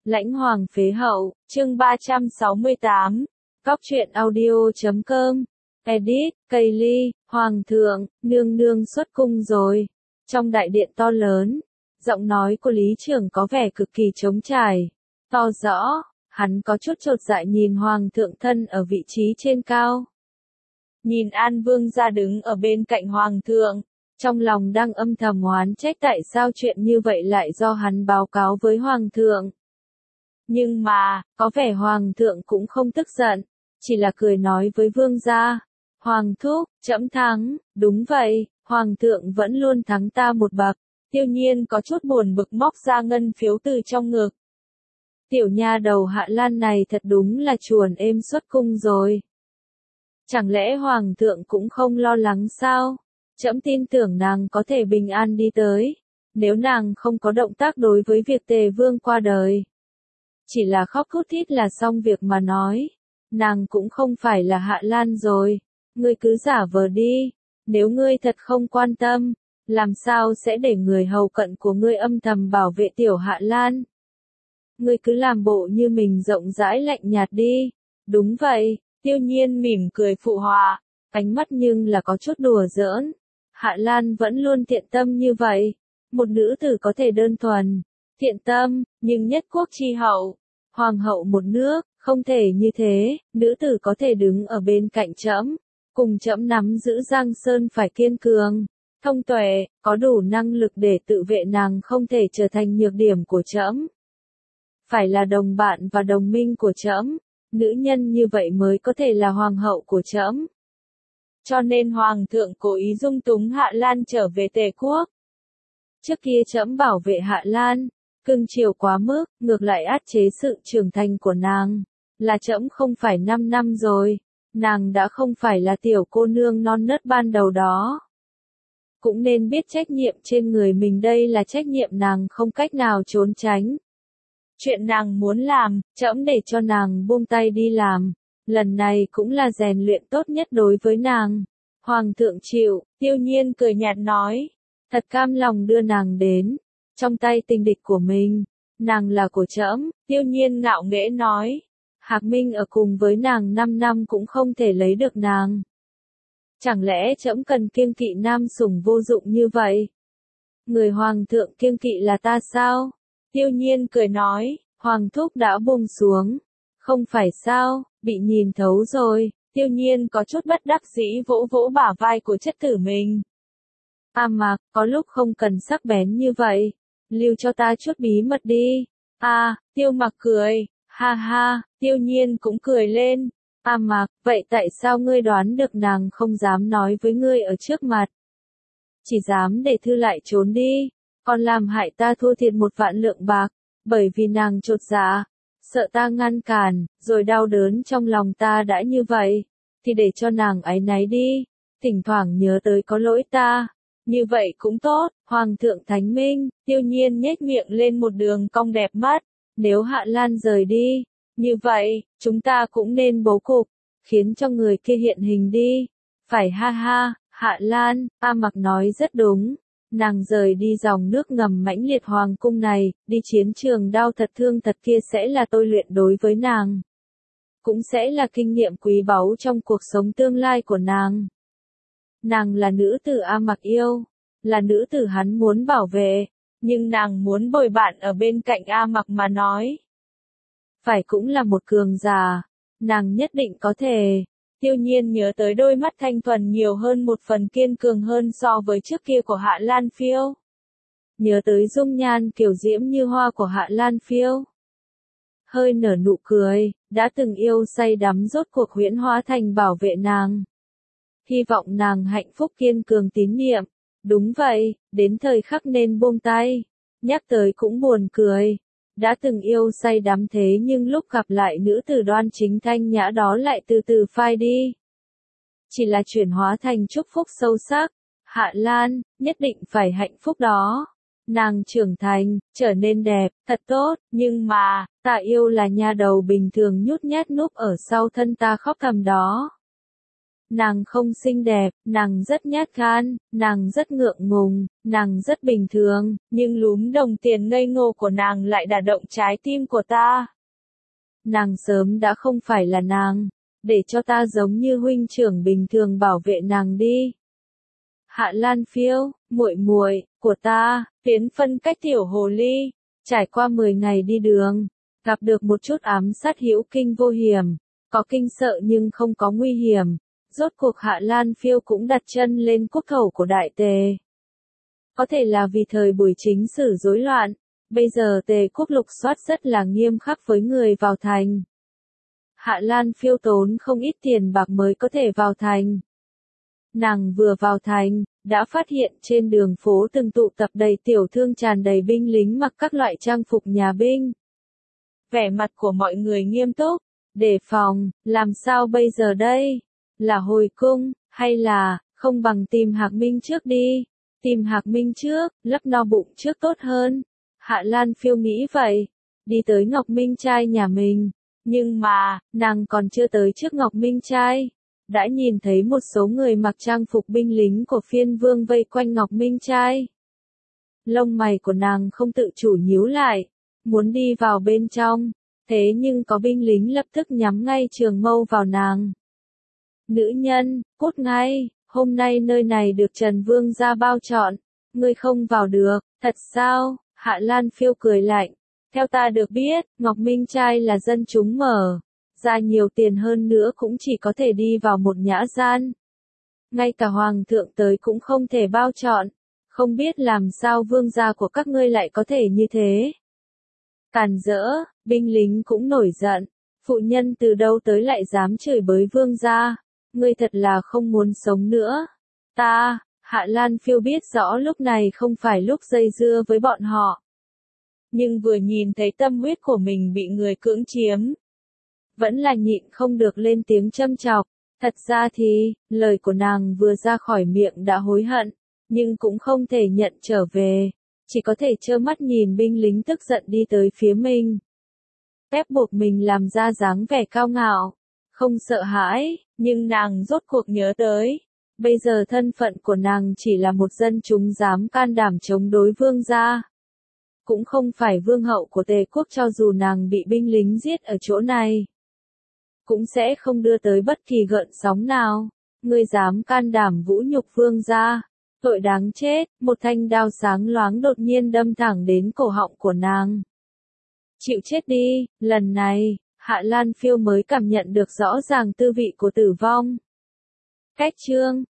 Lãnh Hoàng phế hậu, chương 368, Cóc truyện audio.com, edit, Kaylee, Hoàng thượng, nương nương xuất cung rồi. Trong đại điện to lớn, giọng nói của Lý Trưởng có vẻ cực kỳ trống trải, to rõ, hắn có chút chột dạ nhìn Hoàng thượng thân ở vị trí trên cao. Nhìn An Vương gia đứng ở bên cạnh Hoàng thượng, trong lòng đang âm thầm oán trách tại sao chuyện như vậy lại do hắn báo cáo với Hoàng thượng. Nhưng mà, có vẻ Hoàng thượng cũng không tức giận, chỉ là cười nói với Vương gia, Hoàng thúc, trẫm thắng, đúng vậy, Hoàng thượng vẫn luôn thắng ta một bậc. Tiêu Nhiên có chút buồn bực móc ra ngân phiếu từ trong ngực. Tiểu nha đầu Hạ Lan này thật đúng là chuồn êm xuất cung rồi. Chẳng lẽ Hoàng thượng cũng không lo lắng sao? Trẫm tin tưởng nàng có thể bình an đi tới, nếu nàng không có động tác đối với việc Tề Vương qua đời. Chỉ là khóc thút thít là xong việc mà nói. Nàng cũng không phải là Hạ Lan rồi. Ngươi cứ giả vờ đi. Nếu ngươi thật không quan tâm, làm sao sẽ để người hầu cận của ngươi âm thầm bảo vệ tiểu Hạ Lan? Ngươi cứ làm bộ như mình rộng rãi lạnh nhạt đi. Đúng vậy, Tiêu Nhiên mỉm cười phụ họa, ánh mắt nhưng là có chút đùa giỡn. Hạ Lan vẫn luôn thiện tâm như vậy. Một nữ tử có thể đơn thuần, thiện tâm, nhưng nhất quốc chi hậu, hoàng hậu một nước, không thể như thế, nữ tử có thể đứng ở bên cạnh trẫm, cùng trẫm nắm giữ Giang Sơn phải kiên cường, thông tuệ, có đủ năng lực để tự vệ, nàng không thể trở thành nhược điểm của trẫm. Phải là đồng bạn và đồng minh của trẫm, nữ nhân như vậy mới có thể là hoàng hậu của trẫm. Cho nên Hoàng thượng cố ý dung túng Hạ Lan trở về Tề quốc. Trước kia trẫm bảo vệ Hạ Lan, cưng chiều quá mức, ngược lại áp chế sự trưởng thành của nàng. Là trẫm không phải 5 năm rồi, nàng đã không phải là tiểu cô nương non nớt ban đầu đó. Cũng nên biết trách nhiệm trên người mình, đây là trách nhiệm nàng không cách nào trốn tránh. Chuyện nàng muốn làm, trẫm để cho nàng buông tay đi làm. Lần này cũng là rèn luyện tốt nhất đối với nàng. Hoàng thượng chịu, Tiêu Nhiên cười nhạt nói. Thật cam lòng đưa nàng đến trong tay tình địch của mình. Nàng là của trẫm, Tiêu Nhiên ngạo nghễ nói. Hạc Minh ở cùng với nàng 5 năm cũng không thể lấy được nàng. Chẳng lẽ trẫm cần kiêng kỵ nam sủng vô dụng như vậy? Người hoàng thượng kiêng kỵ là ta sao? Tiêu Nhiên cười nói, Hoàng thúc đã buông xuống. Không phải sao, bị nhìn thấu rồi. Tiêu Nhiên có chút bất đắc dĩ vỗ vỗ bả vai của chất tử mình. Mà, có lúc không cần sắc bén như vậy. Lưu cho ta chút bí mật đi. Tiêu Mặc cười. Ha ha, Tiêu Nhiên cũng cười lên. Mà, vậy tại sao ngươi đoán được nàng không dám nói với ngươi ở trước mặt? Chỉ dám để thư lại trốn đi. Còn làm hại ta thua thiệt 1 vạn lượng bạc. Bởi vì nàng chột dạ, sợ ta ngăn cản, rồi đau đớn trong lòng ta đã như vậy. Thì để cho nàng áy náy đi. Thỉnh thoảng nhớ tới có lỗi ta. Như vậy cũng tốt, Hoàng thượng thánh minh. Tiêu Nhiên nhếch miệng lên một đường cong đẹp mắt. Nếu Hạ Lan rời đi, như vậy, chúng ta cũng nên bố cục, khiến cho người kia hiện hình đi. Phải ha ha, Hạ Lan, Mặc nói rất đúng. Nàng rời đi dòng nước ngầm mãnh liệt hoàng cung này, đi chiến trường đau thật thương thật kia sẽ là tôi luyện đối với nàng. Cũng sẽ là kinh nghiệm quý báu trong cuộc sống tương lai của nàng. Nàng là nữ tử Mặc yêu, là nữ tử hắn muốn bảo vệ, nhưng nàng muốn bồi bạn ở bên cạnh Mặc mà nói. Phải cũng là một cường giả, nàng nhất định có thể. Tiêu Nhiên nhớ tới đôi mắt thanh thuần nhiều hơn một phần kiên cường hơn so với trước kia của Hạ Lan Phiêu. Nhớ tới dung nhan kiểu diễm như hoa của Hạ Lan Phiêu. Hơi nở nụ cười, đã từng yêu say đắm rốt cuộc huyễn hóa thành bảo vệ nàng. Hy vọng nàng hạnh phúc kiên cường tín niệm. Đúng vậy, đến thời khắc nên buông tay. Nhắc tới cũng buồn cười. Đã từng yêu say đắm thế nhưng lúc gặp lại nữ tử đoan chính thanh nhã đó lại từ từ phai đi. Chỉ là chuyển hóa thành chúc phúc sâu sắc. Hạ Lan, nhất định phải hạnh phúc đó. Nàng trưởng thành, trở nên đẹp, thật tốt, nhưng mà, ta yêu là nha đầu bình thường nhút nhát núp ở sau thân ta khóc thầm đó. nàng không xinh đẹp, nàng rất nhát gan, nàng rất ngượng ngùng, nàng rất bình thường, nhưng lúm đồng tiền ngây ngô của nàng lại đả động trái tim của ta. Nàng sớm đã không phải là nàng, để cho ta giống như huynh trưởng bình thường bảo vệ nàng đi. Hạ Lan Phiêu, muội muội của ta, Phiến phân cách tiểu hồ ly, trải qua 10 ngày đi đường, gặp được một chút ám sát hữu kinh vô hiểm, có kinh sợ nhưng không có nguy hiểm. Rốt cuộc Hạ Lan Phiêu cũng đặt chân lên quốc khẩu của Đại Tề. Có thể là vì thời buổi chính sử rối loạn, bây giờ Tề quốc lục soát rất là nghiêm khắc với người vào thành. Hạ Lan Phiêu tốn không ít tiền bạc mới có thể vào thành. Nàng vừa vào thành, đã phát hiện trên đường phố từng tụ tập đầy tiểu thương tràn đầy binh lính mặc các loại trang phục nhà binh. Vẻ mặt của mọi người nghiêm túc, đề phòng, làm sao bây giờ đây? Là hồi cung, hay là, không bằng tìm Hạc Minh trước đi. Tìm Hạc Minh trước, lấp no bụng trước tốt hơn. Hạ Lan Phiêu nghĩ vậy, đi tới Ngọc Minh trai nhà mình. Nhưng mà, nàng còn chưa tới trước Ngọc Minh trai. Đã nhìn thấy một số người mặc trang phục binh lính của phiên vương vây quanh Ngọc Minh trai. Lông mày của nàng không tự chủ nhíu lại, muốn đi vào bên trong, thế nhưng có binh lính lập tức nhắm ngay trường mâu vào nàng. Nữ nhân, cút ngay, hôm nay nơi này được Trần Vương gia bao chọn, ngươi không vào được, thật sao? Hạ Lan Phiêu cười lạnh, theo ta được biết, Ngọc Minh trai là dân chúng mở, ra nhiều tiền hơn nữa cũng chỉ có thể đi vào một nhã gian. Ngay cả hoàng thượng tới cũng không thể bao chọn, không biết làm sao vương gia của các ngươi lại có thể như thế. Càn rỡ, binh lính cũng nổi giận, phụ nhân từ đâu tới lại dám chửi bới vương gia. Ngươi thật là không muốn sống nữa. Ta, Hạ Lan Phiêu biết rõ lúc này không phải lúc dây dưa với bọn họ. Nhưng vừa nhìn thấy tâm huyết của mình bị người cưỡng chiếm, vẫn là nhịn không được lên tiếng châm chọc. Thật ra thì, lời của nàng vừa ra khỏi miệng đã hối hận, nhưng cũng không thể nhận trở về. Chỉ có thể trơ mắt nhìn binh lính tức giận đi tới phía mình. Ép buộc mình làm ra dáng vẻ cao ngạo. Không sợ hãi, nhưng nàng rốt cuộc nhớ tới. Bây giờ thân phận của nàng chỉ là một dân chúng dám can đảm chống đối vương gia. Cũng không phải vương hậu của Tề quốc, cho dù nàng bị binh lính giết ở chỗ này, cũng sẽ không đưa tới bất kỳ gợn sóng nào. Ngươi dám can đảm vũ nhục vương gia, tội đáng chết. Một thanh đao sáng loáng đột nhiên đâm thẳng đến cổ họng của nàng. Chịu chết đi, lần này, Hạ Lan Phiêu mới cảm nhận được rõ ràng tư vị của tử vong. Cách chương